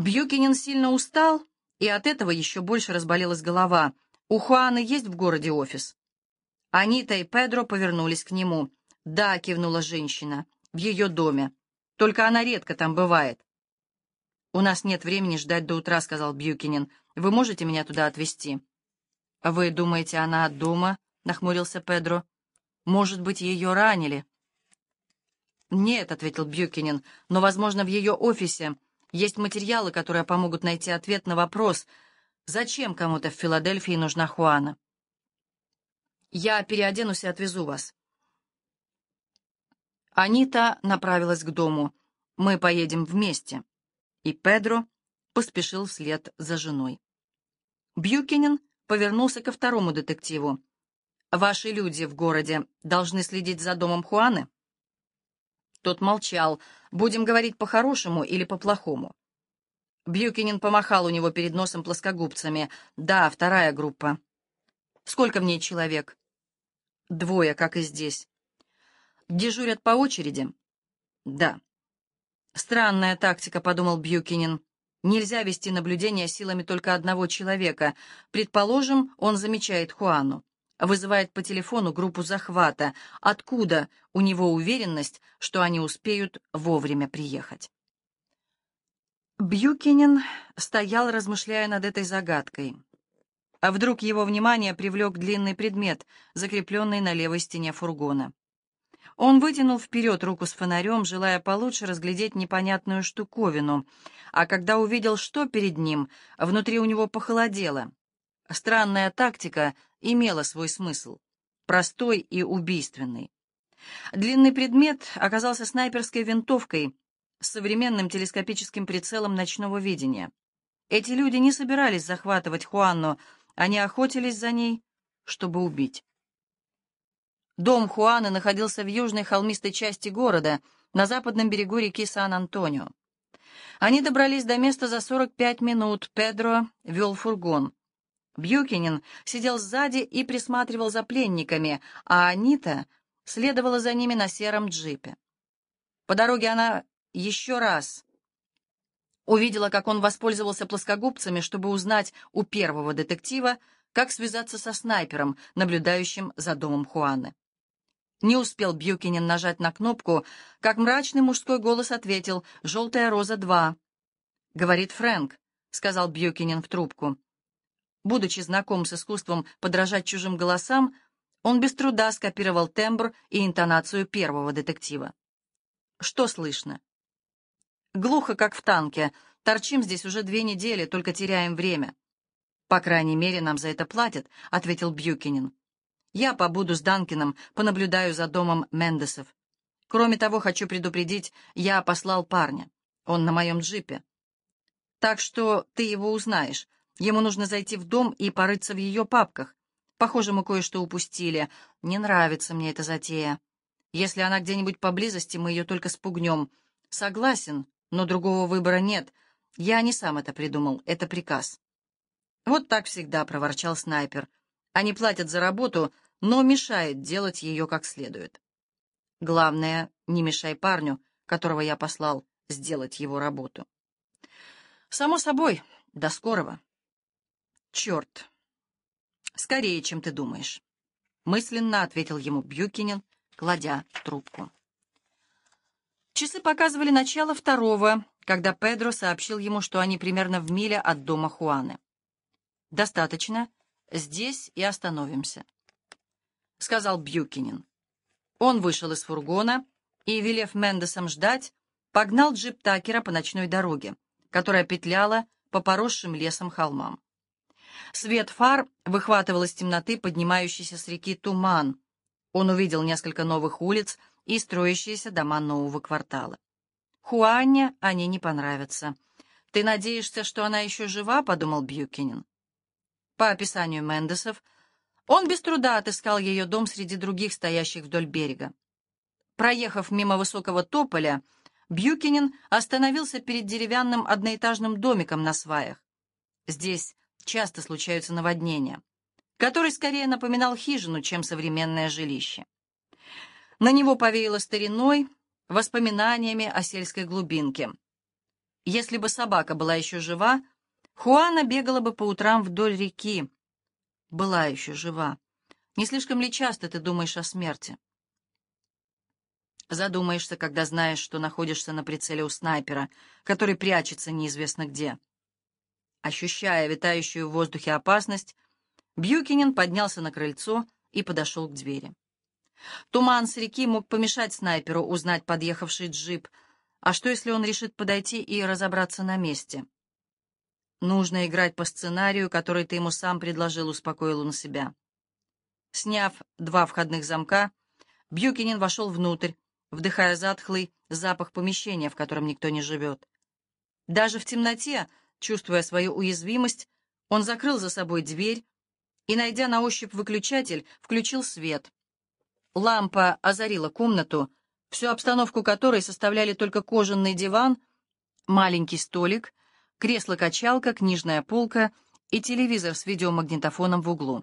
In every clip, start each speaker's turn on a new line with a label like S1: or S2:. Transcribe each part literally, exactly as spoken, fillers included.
S1: Бьюкинен сильно устал, и от этого еще больше разболелась голова. У Хуаны есть в городе офис? Анита и Педро повернулись к нему. «Да», — кивнула женщина, — «в ее доме. Только она редко там бывает». «У нас нет времени ждать до утра», — сказал Бьюкинен. «Вы можете меня туда отвезти?» «Вы думаете, она дома?» — нахмурился Педро. «Может быть, ее ранили?» «Нет», — ответил Бьюкинен, — «но, возможно, в ее офисе есть материалы, которые помогут найти ответ на вопрос, зачем кому-то в Филадельфии нужна Хуана. Я переоденусь и отвезу вас». Анита направилась к дому. «Мы поедем вместе». И Педро поспешил вслед за женой. Бьюкинен повернулся ко второму детективу. «Ваши люди в городе должны следить за домом Хуаны?» Тот молчал. «Будем говорить по-хорошему или по-плохому?» Бьюкинен помахал у него перед носом плоскогубцами. «Да, вторая группа». «Сколько в ней человек?» «Двое, как и здесь». «Дежурят по очереди?» «Да». «Странная тактика», — подумал Бьюкинен. «Нельзя вести наблюдение силами только одного человека. Предположим, он замечает Хуану, вызывает по телефону группу захвата. Откуда у него уверенность, что они успеют вовремя приехать?» Бьюкинен стоял, размышляя над этой загадкой. А вдруг его внимание привлек длинный предмет, закрепленный на левой стене фургона. Он вытянул вперед руку с фонарем, желая получше разглядеть непонятную штуковину, а когда увидел, что перед ним, внутри у него похолодело. Странная тактика имела свой смысл, простой и убийственный. Длинный предмет оказался снайперской винтовкой с современным телескопическим прицелом ночного видения. Эти люди не собирались захватывать Хуанну, они охотились за ней, чтобы убить. Дом Хуаны находился в южной холмистой части города, на западном берегу реки Сан-Антонио. Они добрались до места за сорок пять минут. Педро вел фургон. Бьюкинен сидел сзади и присматривал за пленниками, а Анита следовала за ними на сером джипе. По дороге она еще раз увидела, как он воспользовался плоскогубцами, чтобы узнать у первого детектива, как связаться со снайпером, наблюдающим за домом Хуаны. Не успел Бьюкинен нажать на кнопку, как мрачный мужской голос ответил: «Желтая роза два». «Говорит Фрэнк», — сказал Бьюкинен в трубку. Будучи знаком с искусством подражать чужим голосам, он без труда скопировал тембр и интонацию первого детектива. «Что слышно?» «Глухо, как в танке. Торчим здесь уже две недели, только теряем время». «По крайней мере, нам за это платят», — ответил Бьюкинен. «Я побуду с Данкином, понаблюдаю за домом Мендесов. Кроме того, хочу предупредить, я послал парня. Он на моем джипе. Так что ты его узнаешь. Ему нужно зайти в дом и порыться в ее папках. Похоже, мы кое-что упустили. Не нравится мне эта затея. Если она где-нибудь поблизости, мы ее только спугнем. Согласен, но другого выбора нет. Я не сам это придумал, это приказ». «Вот так всегда», — проворчал снайпер. «Они платят за работу, но мешает делать ее как следует. Главное, не мешай парню, которого я послал сделать его работу». «Само собой, до скорого». «Черт, скорее, чем ты думаешь», — мысленно ответил ему Бьюкинен, кладя трубку. Часы показывали начало второго, когда Педро сообщил ему, что они примерно в миле от дома Хуаны. «Достаточно. Здесь и остановимся», — сказал Бьюкинен. Он вышел из фургона и, велев Мендесам ждать, погнал джип Такера по ночной дороге, которая петляла по поросшим лесом холмам. Свет фар выхватывал из темноты поднимающийся с реки туман. Он увидел несколько новых улиц и строящиеся дома нового квартала. «Хуанне они не понравятся. Ты надеешься, что она еще жива?» — подумал Бьюкинен. По описанию Мендесов, он без труда отыскал ее дом среди других, стоящих вдоль берега. Проехав мимо высокого тополя, Бьюкинен остановился перед деревянным одноэтажным домиком на сваях. Здесь часто случаются наводнения, который скорее напоминал хижину, чем современное жилище. На него повеяло стариной, воспоминаниями о сельской глубинке. Если бы собака была еще жива, Хуана бегала бы по утрам вдоль реки. Была еще жива. Не слишком ли часто ты думаешь о смерти? Задумаешься, когда знаешь, что находишься на прицеле у снайпера, который прячется неизвестно где. Ощущая витающую в воздухе опасность, Бьюкинен поднялся на крыльцо и подошел к двери. Туман с реки мог помешать снайперу узнать подъехавший джип. А что, если он решит подойти и разобраться на месте? Нужно играть по сценарию, который ты ему сам предложил, успокоил он себя. Сняв два входных замка, Бьюкинен вошел внутрь, вдыхая затхлый запах помещения, в котором никто не живет. Даже в темноте, чувствуя свою уязвимость, он закрыл за собой дверь и, найдя на ощупь выключатель, включил свет. Лампа озарила комнату, всю обстановку которой составляли только кожаный диван, маленький столик, кресло-качалка, книжная полка и телевизор с видеомагнитофоном в углу.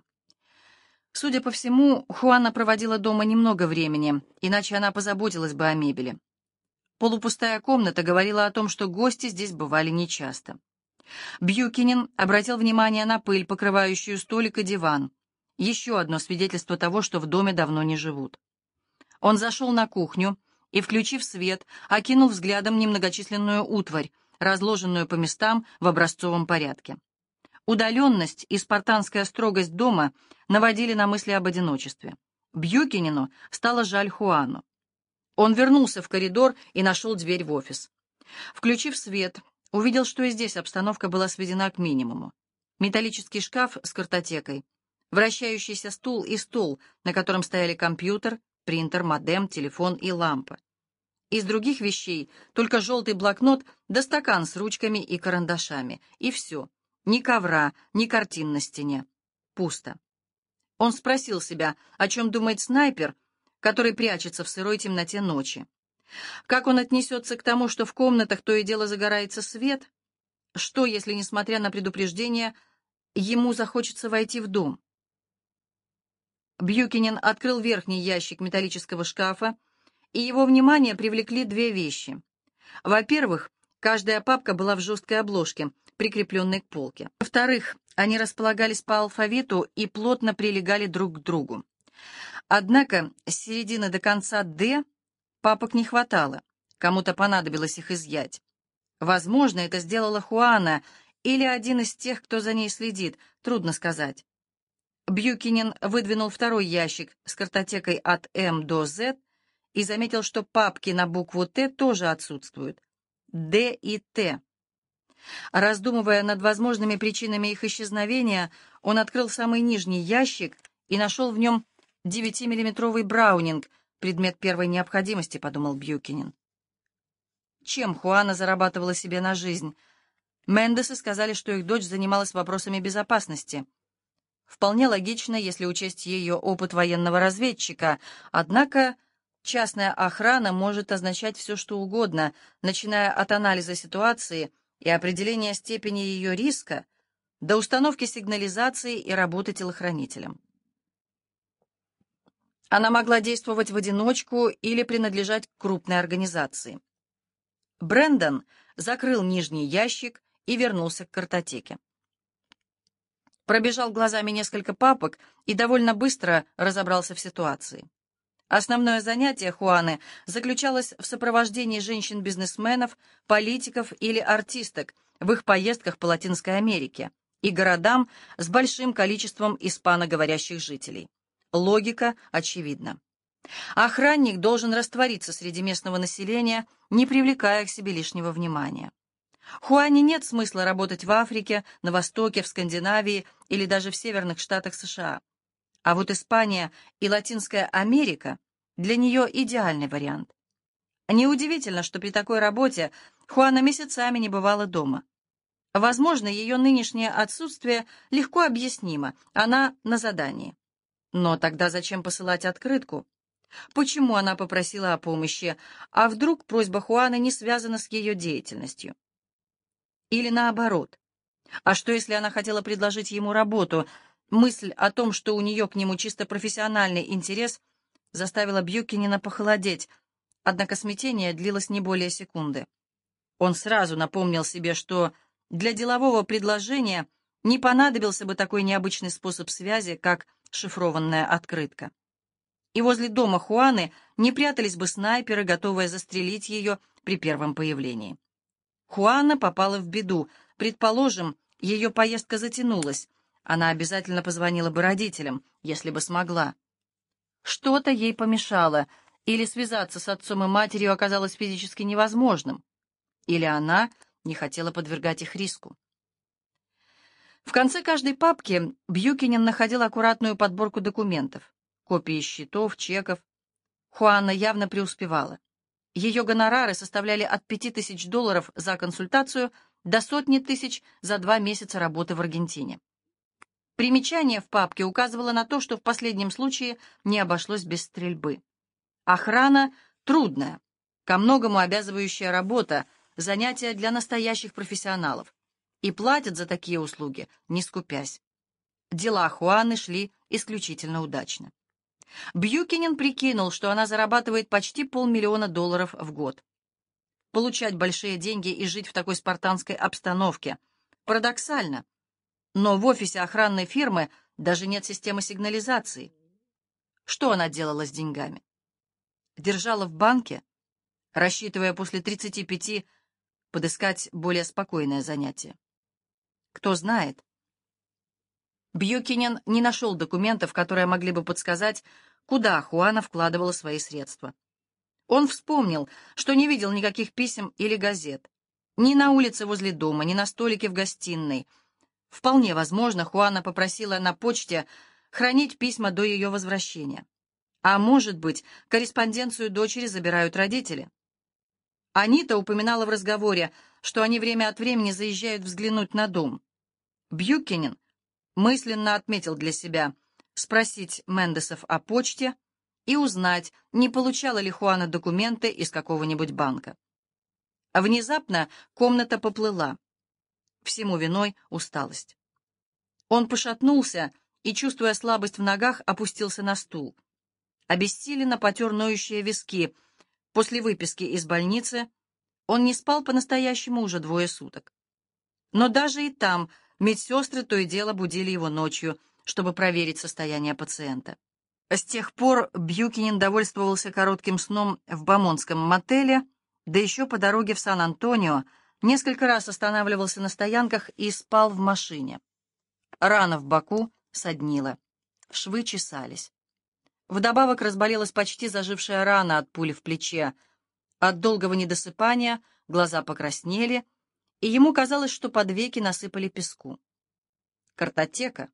S1: Судя по всему, Хуана проводила дома немного времени, иначе она позаботилась бы о мебели. Полупустая комната говорила о том, что гости здесь бывали нечасто. Бьюкинен обратил внимание на пыль, покрывающую столик и диван. Еще одно свидетельство того, что в доме давно не живут. Он зашел на кухню и, включив свет, окинул взглядом немногочисленную утварь, разложенную по местам в образцовом порядке. Удаленность и спартанская строгость дома наводили на мысли об одиночестве. Бьюкинену стало жаль Хуану. Он вернулся в коридор и нашел дверь в офис. Включив свет, увидел, что и здесь обстановка была сведена к минимуму. Металлический шкаф с картотекой, вращающийся стул и стол, на котором стояли компьютер, принтер, модем, телефон и лампа. Из других вещей только желтый блокнот да стакан с ручками и карандашами. И все. Ни ковра, ни картин на стене. Пусто. Он спросил себя, о чем думает снайпер, который прячется в сырой темноте ночи. Как он отнесется к тому, что в комнатах то и дело загорается свет? Что, если, несмотря на предупреждение, ему захочется войти в дом? Бьюкинен открыл верхний ящик металлического шкафа, и его внимание привлекли две вещи. Во-первых, каждая папка была в жесткой обложке, прикрепленной к полке. Во-вторых, они располагались по алфавиту и плотно прилегали друг к другу. Однако с середины до конца «Д» папок не хватало, кому-то понадобилось их изъять. Возможно, это сделала Хуана или один из тех, кто за ней следит, трудно сказать. Бьюкинен выдвинул второй ящик с картотекой от М до З и заметил, что папки на букву Т тоже отсутствуют. Д и Т. Раздумывая над возможными причинами их исчезновения, он открыл самый нижний ящик и нашел в нем девятимиллиметровый браунинг, предмет первой необходимости, подумал Бьюкинен. Чем Хуана зарабатывала себе на жизнь? Мендесы сказали, что их дочь занималась вопросами безопасности. Вполне логично, если учесть ее опыт военного разведчика, однако частная охрана может означать все, что угодно, начиная от анализа ситуации и определения степени ее риска до установки сигнализации и работы телохранителем. Она могла действовать в одиночку или принадлежать к крупной организации. Брэндон закрыл нижний ящик и вернулся к картотеке. Пробежал глазами несколько папок и довольно быстро разобрался в ситуации. Основное занятие Хуаны заключалось в сопровождении женщин-бизнесменов, политиков или артисток в их поездках по Латинской Америке и городам с большим количеством испаноговорящих жителей. Логика очевидна. Охранник должен раствориться среди местного населения, не привлекая к себе лишнего внимания. Хуане нет смысла работать в Африке, на Востоке, в Скандинавии или даже в северных штатах США. А вот Испания и Латинская Америка для нее идеальный вариант. Неудивительно, что при такой работе Хуана месяцами не бывала дома. Возможно, ее нынешнее отсутствие легко объяснимо, она на задании. Но тогда зачем посылать открытку? Почему она попросила о помощи, а вдруг просьба Хуаны не связана с ее деятельностью? Или наоборот? А что, если она хотела предложить ему работу? Мысль о том, что у нее к нему чисто профессиональный интерес, заставила Бьюкинена похолодеть, однако смятение длилось не более секунды. Он сразу напомнил себе, что для делового предложения не понадобился бы такой необычный способ связи, как шифрованная открытка. И возле дома Хуаны не прятались бы снайперы, готовые застрелить ее при первом появлении. Хуана попала в беду. Предположим, ее поездка затянулась. Она обязательно позвонила бы родителям, если бы смогла. Что-то ей помешало, или связаться с отцом и матерью оказалось физически невозможным, или она не хотела подвергать их риску. В конце каждой папки Бьюкинен находил аккуратную подборку документов, копии счетов, чеков. Хуана явно преуспевала. Ее гонорары составляли от пяти тысяч долларов за консультацию до сотни тысяч за два месяца работы в Аргентине. Примечание в папке указывало на то, что в последнем случае не обошлось без стрельбы. Охрана трудная, ко многому обязывающая работа, занятие для настоящих профессионалов. И платят за такие услуги, не скупясь. Дела Хуаны шли исключительно удачно. Бьюкинен прикинул, что она зарабатывает почти полмиллиона долларов в год. Получать большие деньги и жить в такой спартанской обстановке парадоксально. Но в офисе охранной фирмы даже нет системы сигнализации. Что она делала с деньгами? Держала в банке, рассчитывая после тридцати пяти подыскать более спокойное занятие. Кто знает? Бьюкинен не нашел документов, которые могли бы подсказать, куда Хуана вкладывала свои средства. Он вспомнил, что не видел никаких писем или газет. Ни на улице возле дома, ни на столике в гостиной. Вполне возможно, Хуана попросила на почте хранить письма до ее возвращения. А может быть, корреспонденцию дочери забирают родители. Анита упоминала в разговоре, что они время от времени заезжают взглянуть на дом. Бьюкинен мысленно отметил для себя спросить Мендесов о почте и узнать, не получала ли Хуана документы из какого-нибудь банка. А внезапно комната поплыла. Всему виной усталость. Он пошатнулся и, чувствуя слабость в ногах, опустился на стул. Обессиленно потер ноющие виски. После выписки из больницы он не спал по-настоящему уже двое суток. Но даже и там медсестры то и дело будили его ночью, чтобы проверить состояние пациента. С тех пор Бьюкинен довольствовался коротким сном в бомонском мотеле, да еще по дороге в Сан-Антонио несколько раз останавливался на стоянках и спал в машине. Рана в боку соднила, швы чесались. Вдобавок разболелась почти зажившая рана от пули в плече. От долгого недосыпания глаза покраснели, и ему казалось, что под веки насыпали песку. Картотека.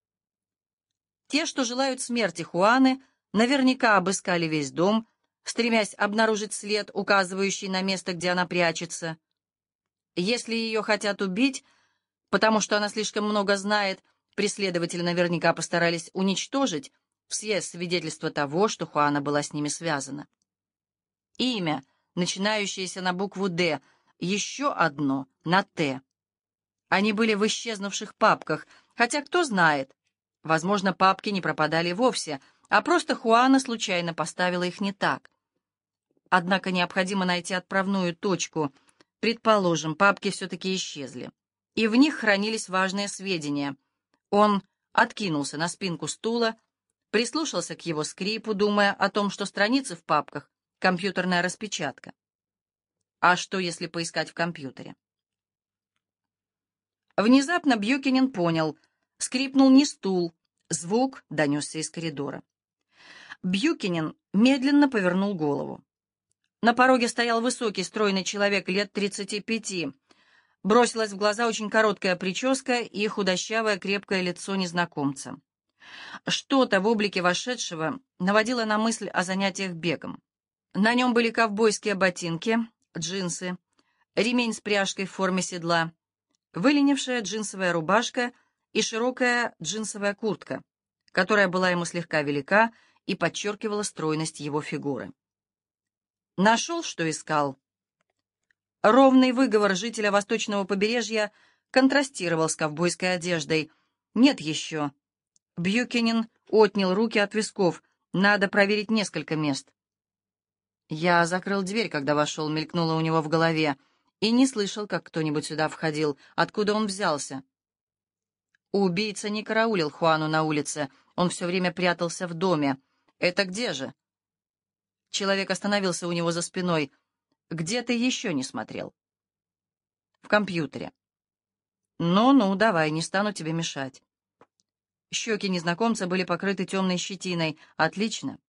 S1: Те, что желают смерти Хуаны, наверняка обыскали весь дом, стремясь обнаружить след, указывающий на место, где она прячется. Если ее хотят убить, потому что она слишком много знает, преследователи наверняка постарались уничтожить все свидетельства того, что Хуана была с ними связана. Имя, начинающееся на букву «Д», еще одно на «Т». Они были в исчезнувших папках, хотя кто знает, возможно, папки не пропадали вовсе, а просто Хуана случайно поставила их не так. Однако необходимо найти отправную точку. Предположим, папки все-таки исчезли, и в них хранились важные сведения. Он откинулся на спинку стула, прислушался к его скрипу, думая о том, что страницы в папках — компьютерная распечатка. А что, если поискать в компьютере? Внезапно Бьюкинен понял. Скрипнул не стул, звук донесся из коридора. Бьюкинен медленно повернул голову. На пороге стоял высокий, стройный человек лет тридцати пяти. Бросилась в глаза очень короткая прическа и худощавое крепкое лицо незнакомца. Что-то в облике вошедшего наводило на мысль о занятиях бегом. На нем были ковбойские ботинки, джинсы, ремень с пряжкой в форме седла, выленившая джинсовая рубашка и широкая джинсовая куртка, которая была ему слегка велика и подчеркивала стройность его фигуры. Нашел, что искал. Ровный выговор жителя восточного побережья контрастировал с ковбойской одеждой. Нет еще. Бьюкинен отнял руки от висков. Надо проверить несколько мест. Я закрыл дверь, когда вошел, мелькнуло у него в голове, И не слышал, как кто-нибудь сюда входил. Откуда он взялся? Убийца не караулил Хуану на улице. Он все время прятался в доме. Это где же? Человек остановился у него за спиной. Где ты еще не смотрел? В компьютере. Ну-ну, давай, не стану тебе мешать. Щеки незнакомца были покрыты темной щетиной. Отлично.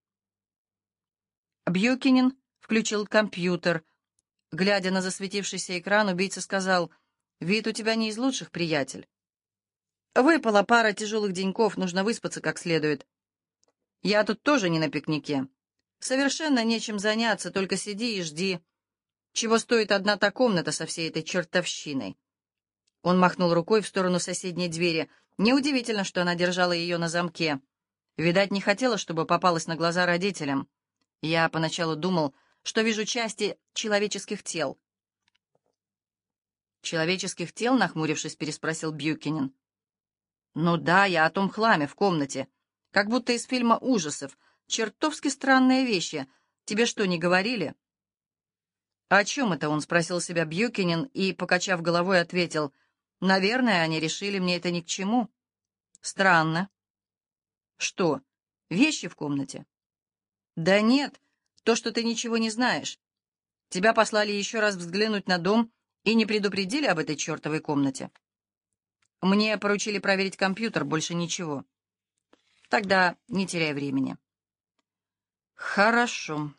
S1: Бьюкинен включил компьютер. Глядя на засветившийся экран, убийца сказал: «Вид у тебя не из лучших, приятель. Выпала пара тяжелых деньков, нужно выспаться как следует. Я тут тоже не на пикнике. Совершенно нечем заняться, только сиди и жди. Чего стоит одна та комната со всей этой чертовщиной?» Он махнул рукой в сторону соседней двери. Неудивительно, что она держала ее на замке. Видать, не хотела, чтобы попалась на глаза родителям. Я поначалу думал, что вижу части человеческих тел. «Человеческих тел?» — нахмурившись, переспросил Бьюкинен. «Ну да, я о том хламе в комнате. Как будто из фильма ужасов. Чертовски странные вещи. Тебе что, не говорили?» «О чем это?» — он спросил себя Бьюкинен и, покачав головой, ответил: «Наверное, они решили, мне это ни к чему. Странно». «Что, вещи в комнате?» «Да нет, то, что ты ничего не знаешь. Тебя послали еще раз взглянуть на дом и не предупредили об этой чертовой комнате. Мне поручили проверить компьютер, больше ничего. Тогда не теряй времени». «Хорошо».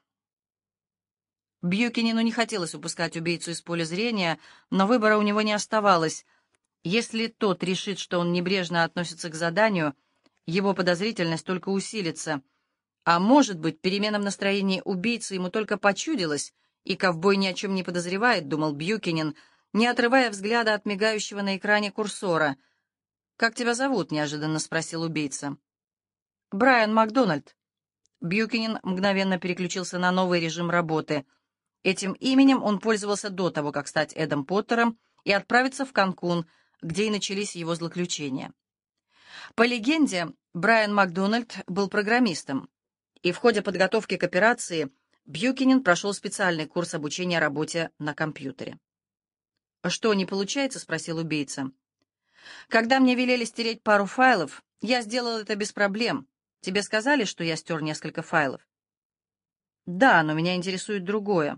S1: Бьюкинену не хотелось упускать убийцу из поля зрения, но выбора у него не оставалось. Если тот решит, что он небрежно относится к заданию, его подозрительность только усилится. А может быть, перемена в настроении убийцы ему только почудилась, и ковбой ни о чем не подозревает, думал Бьюкинен, не отрывая взгляда от мигающего на экране курсора. «Как тебя зовут?» — неожиданно спросил убийца. «Брайан Макдональд». Бьюкинен мгновенно переключился на новый режим работы. Этим именем он пользовался до того, как стать Эдом Поттером и отправиться в Канкун, где и начались его злоключения. По легенде, Брайан Макдональд был программистом, и в ходе подготовки к операции Бьюкинен прошел специальный курс обучения работе на компьютере. «Что, не получается?» — спросил убийца. «Когда мне велели стереть пару файлов, я сделал это без проблем. Тебе сказали, что я стер несколько файлов?» «Да, но меня интересует другое».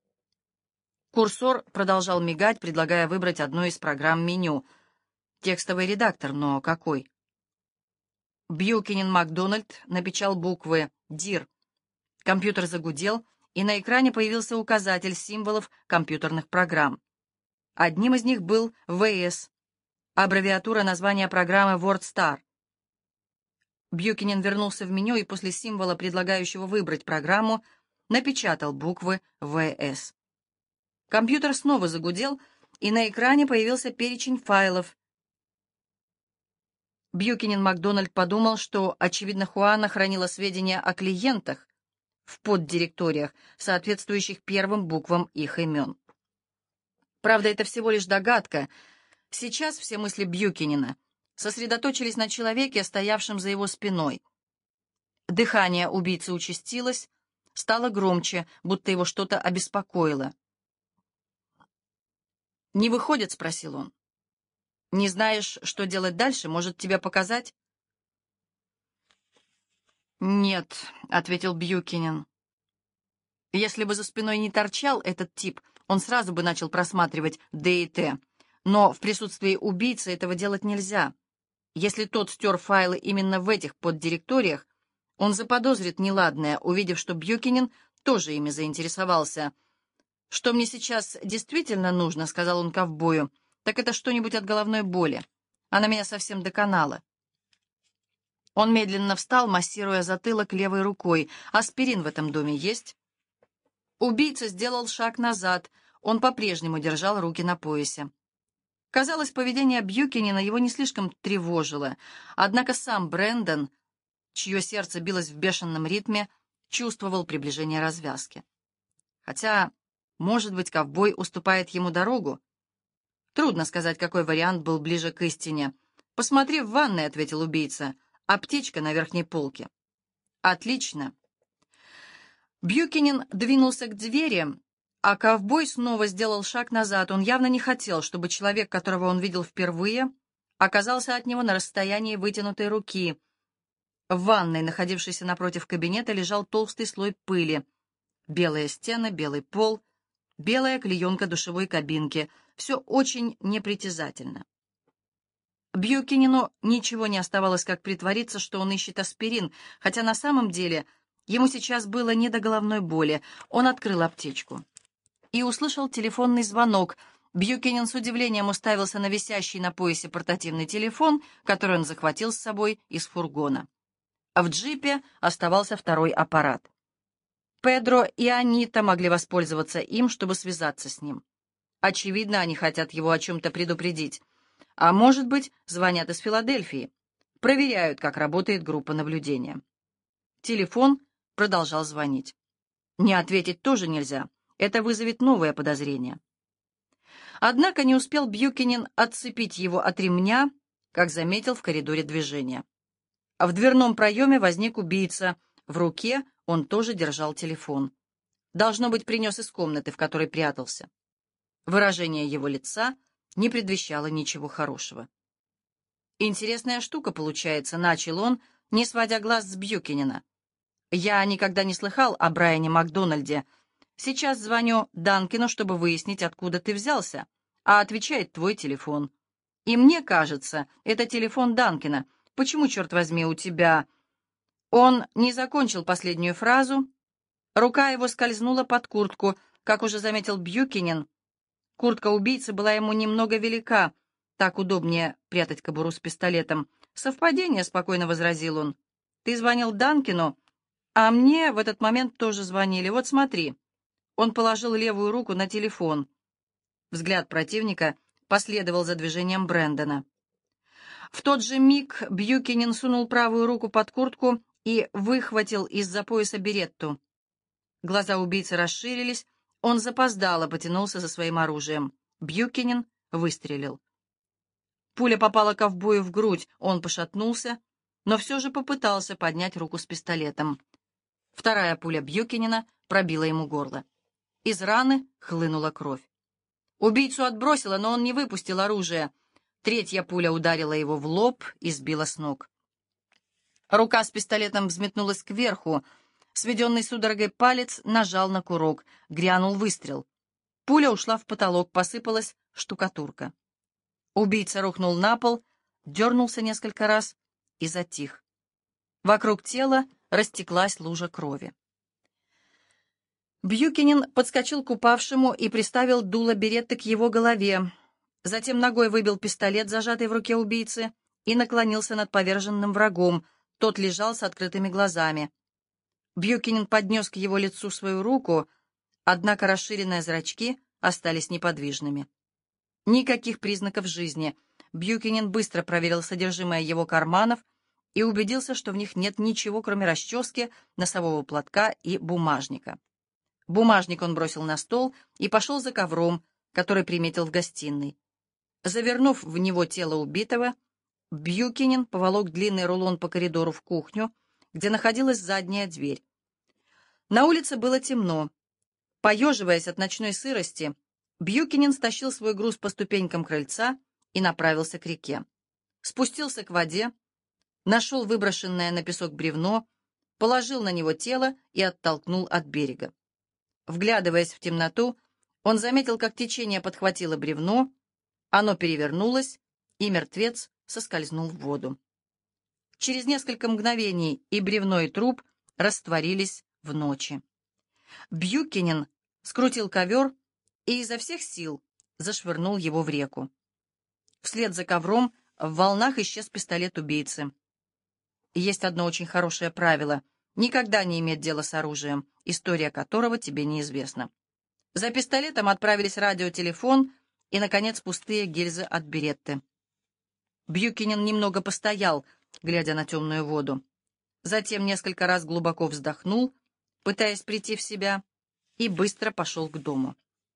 S1: Курсор продолжал мигать, предлагая выбрать одну из программ меню. Текстовый редактор, но какой? Бьюкинен Макдональд напечатал буквы «дир». Компьютер загудел, и на экране появился указатель символов компьютерных программ. Одним из них был ви эс, аббревиатура названия программы WordStar. Бьюкинен вернулся в меню и после символа, предлагающего выбрать программу, напечатал буквы ви эс. Компьютер снова загудел, и на экране появился перечень файлов. Бьюкинен Макдональд подумал, что, очевидно, Хуана хранила сведения о клиентах в поддиректориях, соответствующих первым буквам их имен. Правда, это всего лишь догадка. Сейчас все мысли Бьюкинена сосредоточились на человеке, стоявшем за его спиной. Дыхание убийцы участилось, стало громче, будто его что-то обеспокоило. «Не выходит?» — спросил он. «Не знаешь, что делать дальше? Может, тебе показать?» «Нет», — ответил Бьюкинен. Если бы за спиной не торчал этот тип, он сразу бы начал просматривать Д и Т. Но в присутствии убийцы этого делать нельзя. Если тот стер файлы именно в этих поддиректориях, он заподозрит неладное, увидев, что Бьюкинен тоже ими заинтересовался. «Что мне сейчас действительно нужно, — сказал он ковбою, — так это что-нибудь от головной боли. Она меня совсем доконала». Он медленно встал, массируя затылок левой рукой. «Аспирин в этом доме есть?» Убийца сделал шаг назад. Он по-прежнему держал руки на поясе. Казалось, поведение Бьюкинена его не слишком тревожило, однако сам Брэндон, чье сердце билось в бешеном ритме, чувствовал приближение развязки. Хотя, может быть, ковбой уступает ему дорогу? Трудно сказать, какой вариант был ближе к истине. «Посмотри в ванной», — ответил убийца. «Аптечка на верхней полке». «Отлично». Бьюкинен двинулся к двери, А ковбой снова сделал шаг назад. Он явно не хотел, чтобы человек, которого он видел впервые, оказался от него на расстоянии вытянутой руки. В ванной, находившейся напротив кабинета, лежал толстый слой пыли. Белые стены, белый пол, белая клеенка душевой кабинки. Все очень непритязательно. Бьюкинену ничего не оставалось, как притвориться, что он ищет аспирин, хотя на самом деле ему сейчас было не до головной боли. Он открыл аптечку и услышал телефонный звонок. Бьюкинен с удивлением уставился на висящий на поясе портативный телефон, который он захватил с собой из фургона. В джипе оставался второй аппарат. Педро и Анита могли воспользоваться им, чтобы связаться с ним. Очевидно, они хотят его о чем-то предупредить. А может быть, звонят из Филадельфии. Проверяют, как работает группа наблюдения. Телефон продолжал звонить. Не ответить тоже нельзя. Это вызовет новое подозрение. Однако не успел Бьюкинен отцепить его от ремня, как заметил в коридоре движение. В дверном проеме возник убийца. В руке он тоже держал телефон. Должно быть, принес из комнаты, в которой прятался. Выражение его лица не предвещало ничего хорошего. «Интересная штука получается», — начал он, не сводя глаз с Бьюкинена. «Я никогда не слыхал о Брайане Макдональде. Сейчас звоню Данкину, чтобы выяснить, откуда ты взялся, а отвечает твой телефон. И мне кажется, это телефон Данкина. Почему, черт возьми, у тебя...» Он не закончил последнюю фразу. Рука его скользнула под куртку, как уже заметил Бьюкинен. Куртка убийцы была ему немного велика, так удобнее прятать кобуру с пистолетом. «Совпадение», — спокойно возразил он. «Ты звонил Данкину, а мне в этот момент тоже звонили. Вот смотри». Он положил левую руку на телефон. Взгляд противника последовал за движением Брэндона. В тот же миг Бьюкинен сунул правую руку под куртку и выхватил из-за пояса беретту. Глаза убийцы расширились, он запоздало потянулся за своим оружием. Бьюкинен выстрелил. Пуля попала ковбою в грудь, он пошатнулся, но все же попытался поднять руку с пистолетом. Вторая пуля Бьюкинена пробила ему горло. Из раны хлынула кровь. Убийцу отбросило, но он не выпустил оружие. Третья пуля ударила его в лоб и сбила с ног. Рука с пистолетом взметнулась кверху. Сведенный судорогой палец нажал на курок. Грянул выстрел. Пуля ушла в потолок, посыпалась штукатурка. Убийца рухнул на пол, дернулся несколько раз и затих. Вокруг тела растеклась лужа крови. Бьюкинен подскочил к упавшему и приставил дуло беретты к его голове. Затем ногой выбил пистолет, зажатый в руке убийцы, и наклонился над поверженным врагом. Тот лежал с открытыми глазами. Бьюкинен поднес к его лицу свою руку, однако расширенные зрачки остались неподвижными. Никаких признаков жизни. Бьюкинен быстро проверил содержимое его карманов и убедился, что в них нет ничего, кроме расчески, носового платка и бумажника. Бумажник он бросил на стол и пошел за ковром, который приметил в гостиной. Завернув в него тело убитого, Бьюкинен поволок длинный рулон по коридору в кухню, где находилась задняя дверь. На улице было темно. Поеживаясь от ночной сырости, Бьюкинен стащил свой груз по ступенькам крыльца и направился к реке. Спустился к воде, нашел выброшенное на песок бревно, положил на него тело и оттолкнул от берега. Вглядываясь в темноту, он заметил, как течение подхватило бревно, оно перевернулось, и мертвец соскользнул в воду. Через несколько мгновений и бревно, и труп растворились в ночи. Бьюкинен скрутил ковер и изо всех сил зашвырнул его в реку. Вслед за ковром в волнах исчез пистолет убийцы. Есть одно очень хорошее правило — никогда не иметь дела с оружием, история которого тебе неизвестна. За пистолетом отправились радиотелефон и, наконец, пустые гильзы от беретты. Бьюкинен немного постоял, глядя на темную воду. Затем несколько раз глубоко вздохнул, пытаясь прийти в себя, и быстро пошел к дому.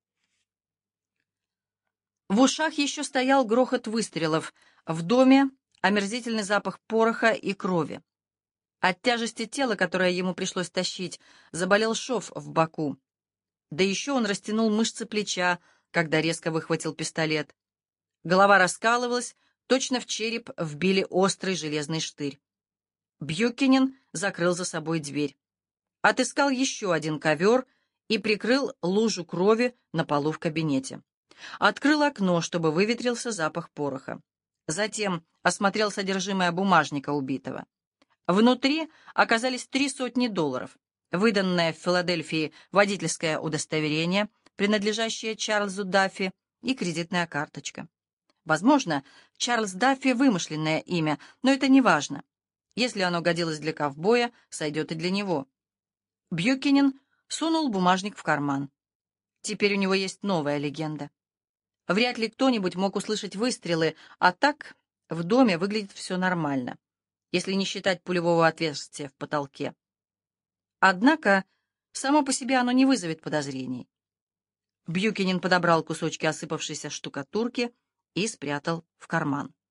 S1: В ушах еще стоял грохот выстрелов. В доме омерзительный запах пороха и крови. От тяжести тела, которое ему пришлось тащить, заболел шов в боку. Да еще он растянул мышцы плеча, когда резко выхватил пистолет. Голова раскалывалась, точно в череп вбили острый железный штырь. Бьюкинен закрыл за собой дверь. Отыскал еще один ковер и прикрыл лужу крови на полу в кабинете. Открыл окно, чтобы выветрился запах пороха. Затем осмотрел содержимое бумажника убитого. Внутри оказались три сотни долларов, выданное в Филадельфии водительское удостоверение, принадлежащее Чарльзу Даффи, и кредитная карточка. Возможно, Чарльз Даффи — вымышленное имя, но это не важно. Если оно годилось для ковбоя, сойдет и для него. Бьюкинен сунул бумажник в карман. Теперь у него есть новая легенда. Вряд ли кто-нибудь мог услышать выстрелы, а так в доме выглядит все нормально, если не считать пулевого отверстия в потолке. Однако само по себе оно не вызовет подозрений. Бьюкинен подобрал кусочки осыпавшейся штукатурки и спрятал в карман.